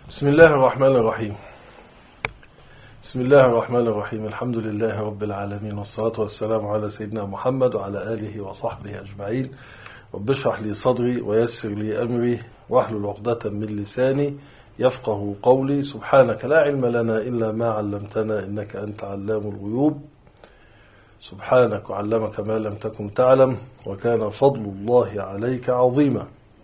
بسم الله الرحمن الرحيم. بسم الله الرحمن الرحيم. الحمد لله رب العالمين، والصلاة والسلام على سيدنا محمد وعلى آله وصحبه أجمعين. رب اشرح لي صدري ويسر لي أمري واحلل عقدة من لساني يفقه قولي. سبحانك لا علم لنا إلا ما علمتنا إنك أنت علام الغيوب. سبحانك وعلمك ما لم تكن تعلم وكان فضل الله عليك عظيما.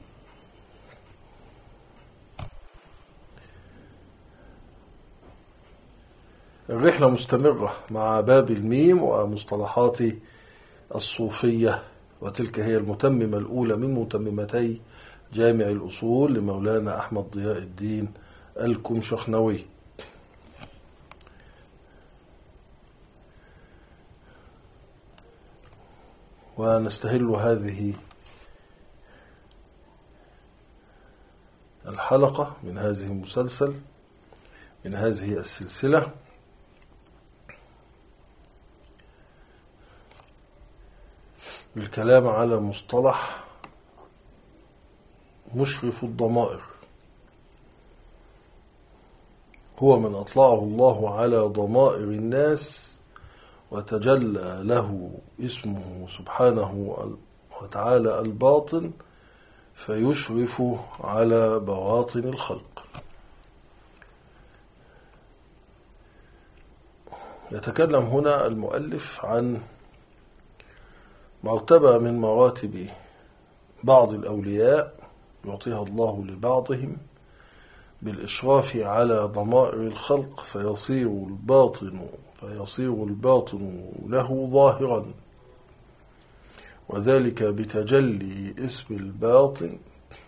الرحلة مستمرة مع باب الميم ومصطلحات الصوفية، وتلك هي المتممة الأولى من متممتي جامع الأصول لمولانا أحمد ضياء الدين الكمشخنوي. ونستهل هذه الحلقة من هذه المسلسل من هذه السلسلة بالكلام على مصطلح مشرف الضمائر. هو من أطلعه الله على ضمائر الناس وتجلى له اسمه سبحانه وتعالى الباطن فيشرف على بواطن الخلق. يتكلم هنا المؤلف عن مرتبة من مراتب بعض الأولياء يعطيها الله لبعضهم بالإشراف على ضمائر الخلق فيصير الباطن له ظاهرا، وذلك بتجلي اسم الباطن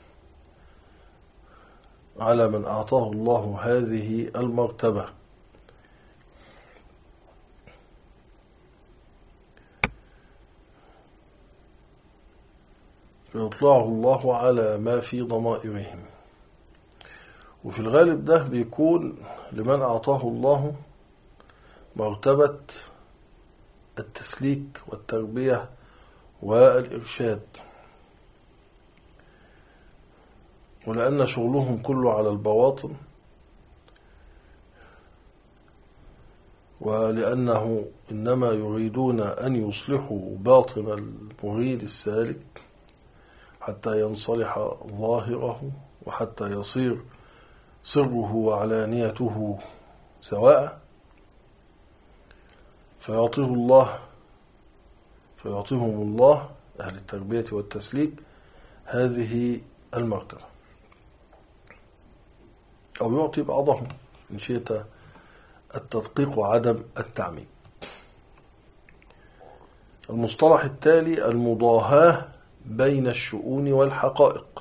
على من أعطاه الله هذه المرتبة. فيطلعه الله على ما في ضمائرهم، وفي الغالب ده بيكون لمن أعطاه الله مرتبة التسليك والتربية والإرشاد، ولأن شغلهم كله على البواطن، ولأنه إنما يريدون أن يصلحوا باطن المريد السالك حتى ينصلح ظاهره وحتى يصير سره وعلانيته سواء، فيعطيهم الله أهل التربية والتسليك هذه المرتبة، أو يعطي بعضهم إن شئت التدقيق وعدم التعميم. المصطلح التالي المضاهاة بين الشؤون والحقائق.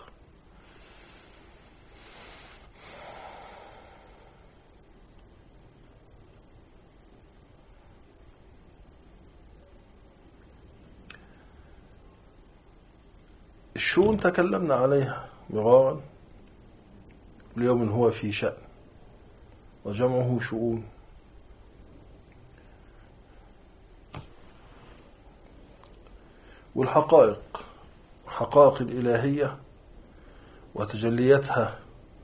الشؤون تكلمنا عليها مرارا، اليوم هو في شأن وجمعه شؤون. والحقائق حقائق الإلهية وتجليتها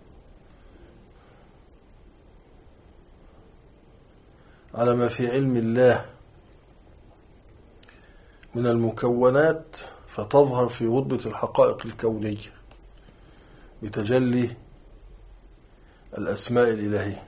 على ما في علم الله من المكونات، فتظهر في رتبة الحقائق الكونية بتجلي الأسماء الإلهية.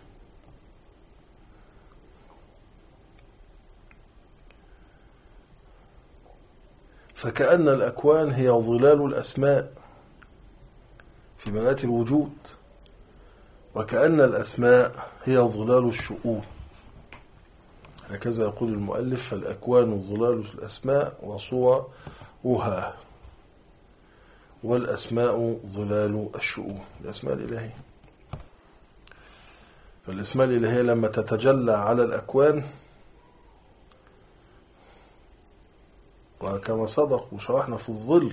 فكأن الأكوان هي ظلال الأسماء في مرات الوجود، وكأن الأسماء هي ظلال الشؤون، هكذا يقول المؤلف: فالأكوان ظلال الأسماء وصورها، والأسماء ظلال الشؤون، الأسماء الإلهية. فالأسماء الإلهية لما تتجلى على الأكوان، وكما صدق وشرحنا في الظل،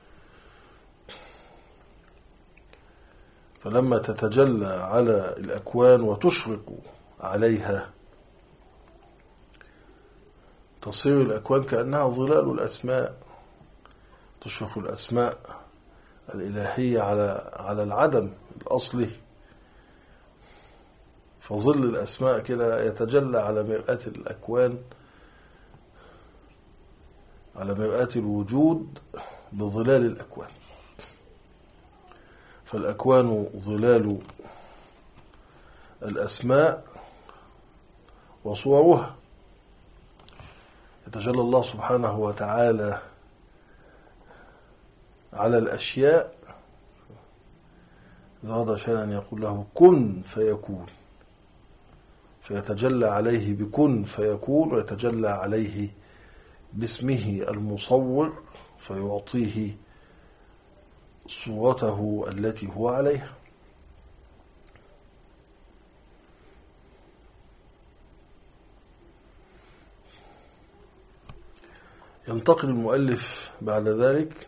فلما تتجلى على الأكوان وتشرق عليها تصير الأكوان كأنها ظلال الأسماء، تشرق الأسماء الإلهية على العدم الأصلي فظل الأسماء كده يتجلى على مرآة الأكوان، على مرآة الوجود بظلال الأكوان. فالأكوان ظلال الأسماء وصورها. يتجلى الله سبحانه وتعالى على الأشياء إذا أراد شيئا أن يقول له كن فيكون، فيتجلى عليه بكن فيكون، ويتجلى عليه باسمه المصور فيعطيه صورته التي هو عليها. ينتقل المؤلف بعد ذلك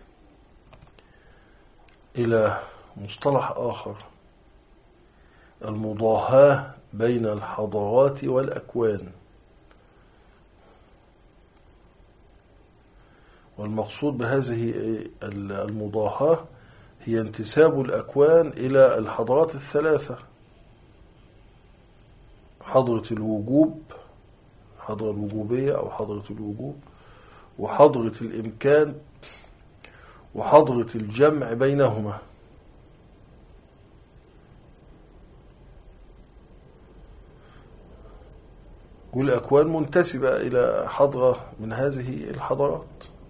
إلى مصطلح آخر، المضاهاة بين الحضارات والأكوان. والمقصود بهذه المضاهاة هي انتساب الأكوان إلى الحضارات الثلاثة: حضرة الوجوب، حضرة الوجوبية أو حضرة الوجوب، وحضرة الإمكان، وحضرة الجمع بينهما. والأكوان منتسبة إلى حضرة من هذه الحضارات،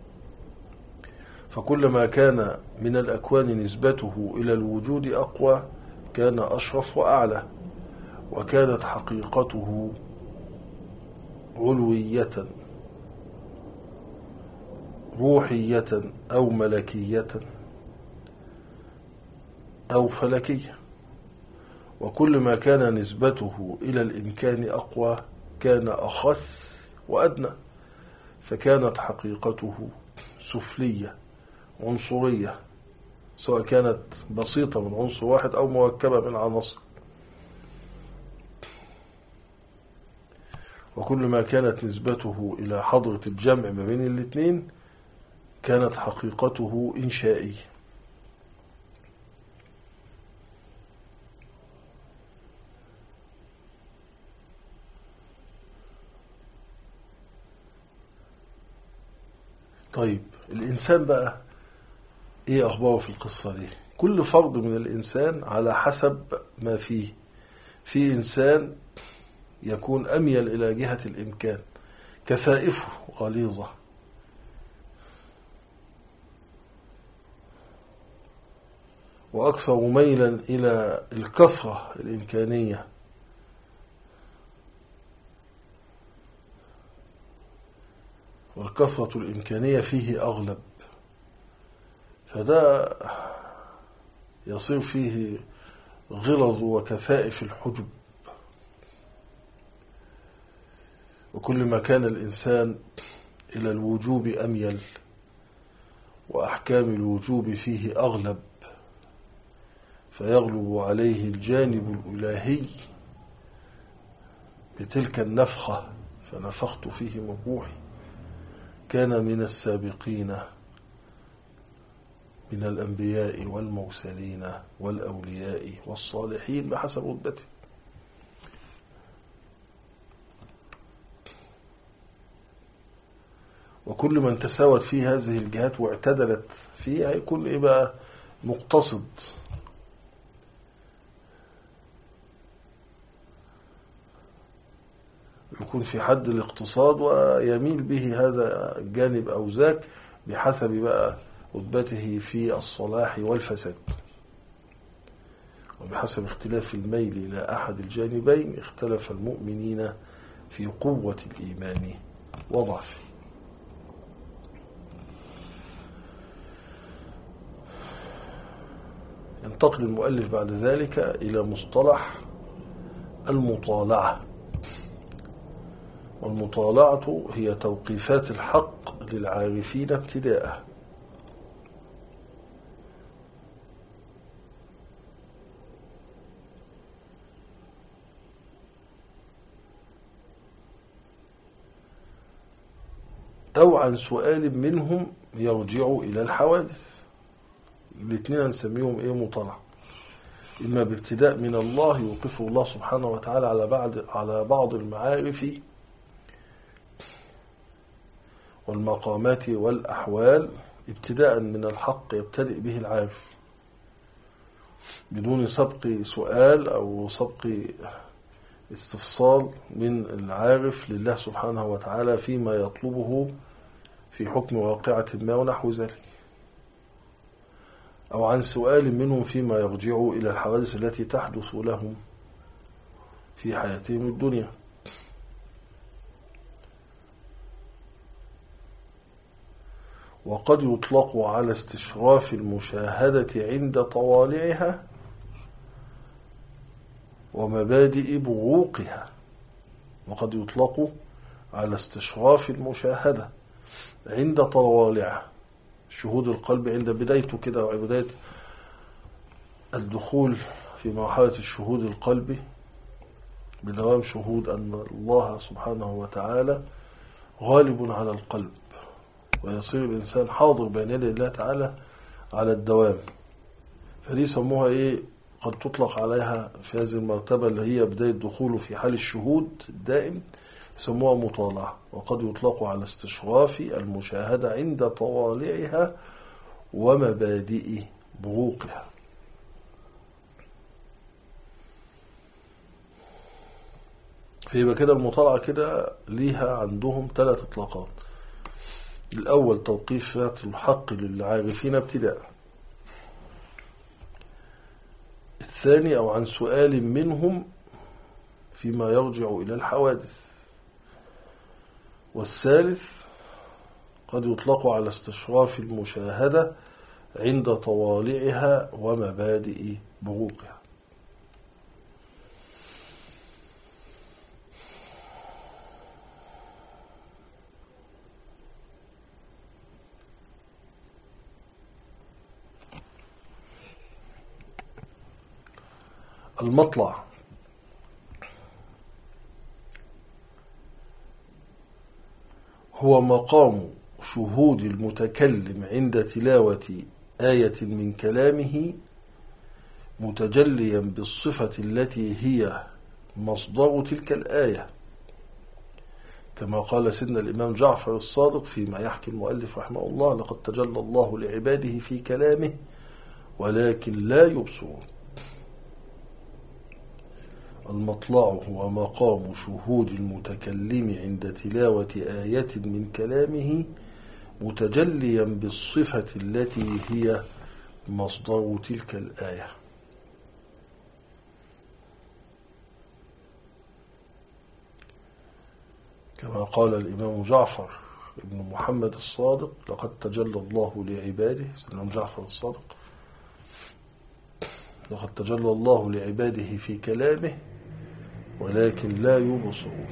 فكلما كان من الأكوان نسبته إلى الوجود أقوى كان أشرف وأعلى، وكانت حقيقته علوية روحية أو ملكية أو فلكية. وكل ما كان نسبته إلى الإمكان أقوى كان أخس وأدنى، فكانت حقيقته سفلية عنصرية، سواء كانت بسيطة من عنصر واحد أو مركبة من عناصر. وكل ما كانت نسبته إلى حضرة الجمع ما بين الاثنين كانت حقيقته إنشائية. طيب الإنسان بقى إيه أخباره في القصة دي؟ كل فرد من الإنسان على حسب ما فيه. في إنسان يكون أميل إلى جهة الإمكان، كسائفه غليظة، وأكثر ميلا إلى الكثرة الإمكانية، والكثرة الإمكانية فيه أغلب، فده يصير فيه غلظ وكثائف الحجب. وكل ما كان الإنسان إلى الوجوب أميل وأحكام الوجوب فيه أغلب فيغلب عليه الجانب الإلهي بتلك النفخة، فنفخت فيه من روحي، كان من السابقين من الأنبياء والمرسلين والأولياء والصالحين بحسب رتبته. وكل من تساوت فيه هذه الجهات واعتدلت فيه هيكون إيه بقى؟ مقتصد. يكون في حد الاقتصاد ويميل به هذا الجانب أو ذاك بحسب بقى رتبته في الصلاح والفساد. وبحسب اختلاف الميل إلى أحد الجانبين اختلف المؤمنين في قوة الإيمان وضعفه. ينتقل المؤلف بعد ذلك إلى مصطلح المطالعة. والمطالعة هي توقيفات الحق للعارفين ابتداء. أو عن سؤال منهم يرجع إلى الحوادث. الاثنين هنسميهم إيه؟ مطالعة. إما بابتداء من الله يوقفه الله سبحانه وتعالى على بعض المعارف والمقامات والأحوال ابتداء من الحق يبتدئ به العارف بدون سبق سؤال أو سبق استفصال من العارف لله سبحانه وتعالى فيما يطلبه في حكم واقعة ما ونحو ذلك، أو عن سؤال منهم فيما يرجع إلى الحوادث التي تحدث لهم في حياتهم الدنيا. وقد يطلق على استشراف المشاهدة عند طوالعها ومبادئ بغوقها. وقد يطلق على استشراف المشاهدة عند طوالعها، شهود القلب عند بدايته كده وبداية الدخول في مرحلة الشهود القلبي بدوام شهود أن الله سبحانه وتعالى غالب على القلب، ويصير الإنسان حاضر بين يدي الله تعالى على الدوام. فدي سموها قد تطلق عليها في هذه المرتبة اللي هي بداية دخوله في حال الشهود الدائم يسموها مطالعة. وقد يطلق على استشراف المشاهدة عند طوالعها ومبادئ بغوقها. فيبقى كده المطالعة كده ليها عندهم 3 إطلاقات. الأول توقيفات الحق للعارفين ابتداء. الثاني أو عن سؤال منهم فيما يرجع إلى الحوادث. والثالث قد يطلق على استشراف المشاهدة عند طوالعها ومبادئ بغوقها. المطلع هو مقام شهود المتكلم عند تلاوة آية من كلامه متجليا بالصفة التي هي مصدر تلك الآية، كما قال سيدنا الإمام جعفر الصادق فيما يحكي المؤلف رحمه الله: لقد تجلى الله لعباده في كلامه ولكن لا يبصرون. المطلع هو مقام شهود المتكلم عند تلاوة آية من كلامه متجليا بالصفة التي هي مصدر تلك الآية. كما قال الإمام جعفر بن محمد الصادق: لقد تجلى الله لعباده، سيدنا جعفر الصادق، لقد تجلى الله لعباده في كلامه ولكن لا يبصرون.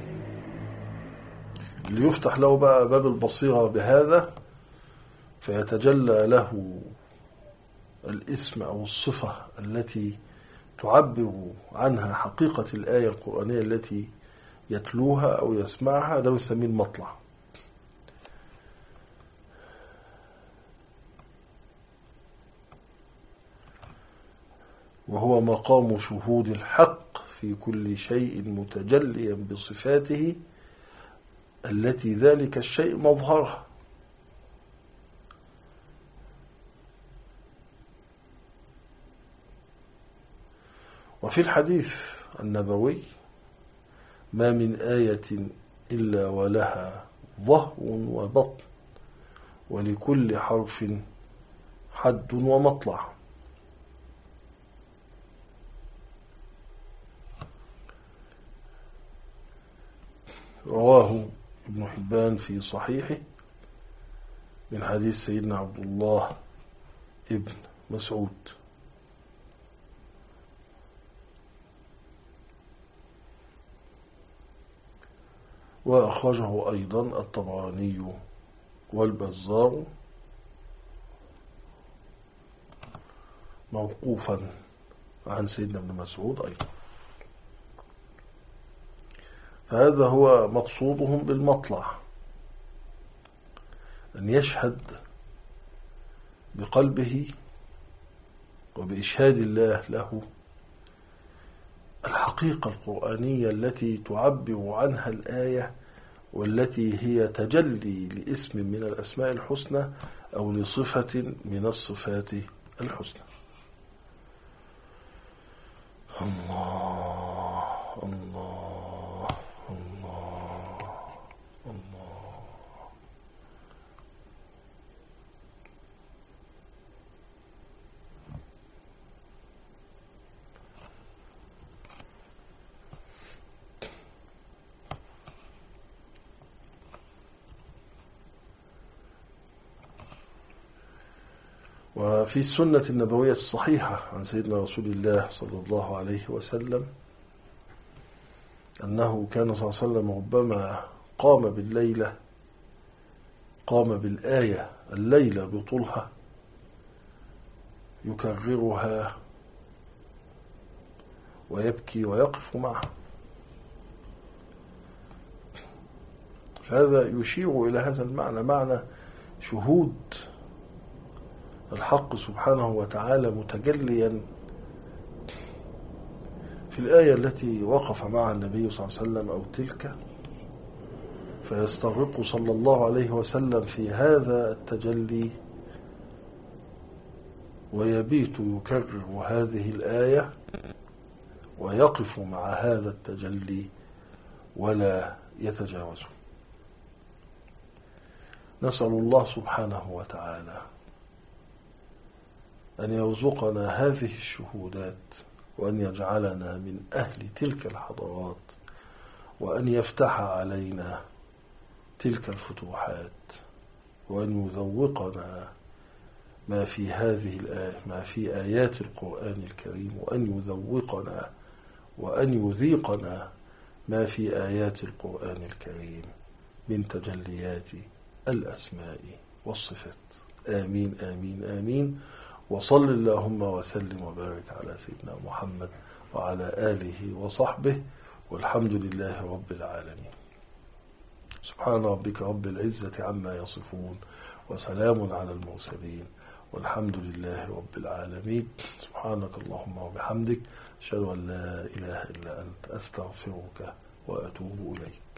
اللي يفتح له بقى باب البصيرة بهذا فيتجلى له الاسم أو الصفة التي تعبر عنها حقيقة الآية القرآنية التي يتلوها أو يسمعها، ده يسميه المطلع. وهو مقام شهود الحق في كل شيء متجليا بصفاته التي ذلك الشيء مظهرها. وفي الحديث النبوي: ما من آية إلا ولها ظهر وبطن ولكل حرف حد ومطلع. رواه ابن حبان في صحيحه من حديث سيدنا عبد الله ابن مسعود. وأخرجه أيضا الطبراني والبزار موقوفا عن سيدنا ابن مسعود أيضا. فهذا هو مقصودهم بالمطلع، أن يشهد بقلبه وبإشهاد الله له الحقيقة القرآنية التي تعبر عنها الآية، والتي هي تجلي لاسم من الأسماء الحسنى أو لصفة من الصفات الحسنى. الله الله الله الله. وفي السنة النبوية الصحيحة عن سيدنا رسول الله صلى الله عليه وسلم أنه كان صلى الله عليه وسلم ربما قام بالآية الليلة بطولها يكررها ويبكي ويقف معها. فهذا يشير إلى هذا المعنى، معنى شهود الحق سبحانه وتعالى متجليا في الآية التي وقف معها النبي صلى الله عليه وسلم أو تلك، فيستغرق صلى الله عليه وسلم في هذا التجلي ويبيت يكرر هذه الآية ويقف مع هذا التجلي ولا يتجاوزه. نسأل الله سبحانه وتعالى أن يرزقنا هذه الشهودات، وأن يجعلنا من أهل تلك الحضارات، وأن يفتح علينا تلك الفتوحات، وأن يذوقنا ما في هذه الآية، ما في آيات القرآن الكريم، وأن يذوقنا وأن يذيقنا ما في آيات القرآن الكريم من تجليات الأسماء والصفات. آمين آمين آمين. وصل اللهم وسلم وبارك على سيدنا محمد وعلى آله وصحبه، والحمد لله رب العالمين. سبحان ربك رب العزة عما يصفون، وسلام على المرسلين، والحمد لله رب العالمين. سبحانك اللهم وبحمدك، أشهد أن لا إله إلا أنت، أستغفرك وأتوب إليك.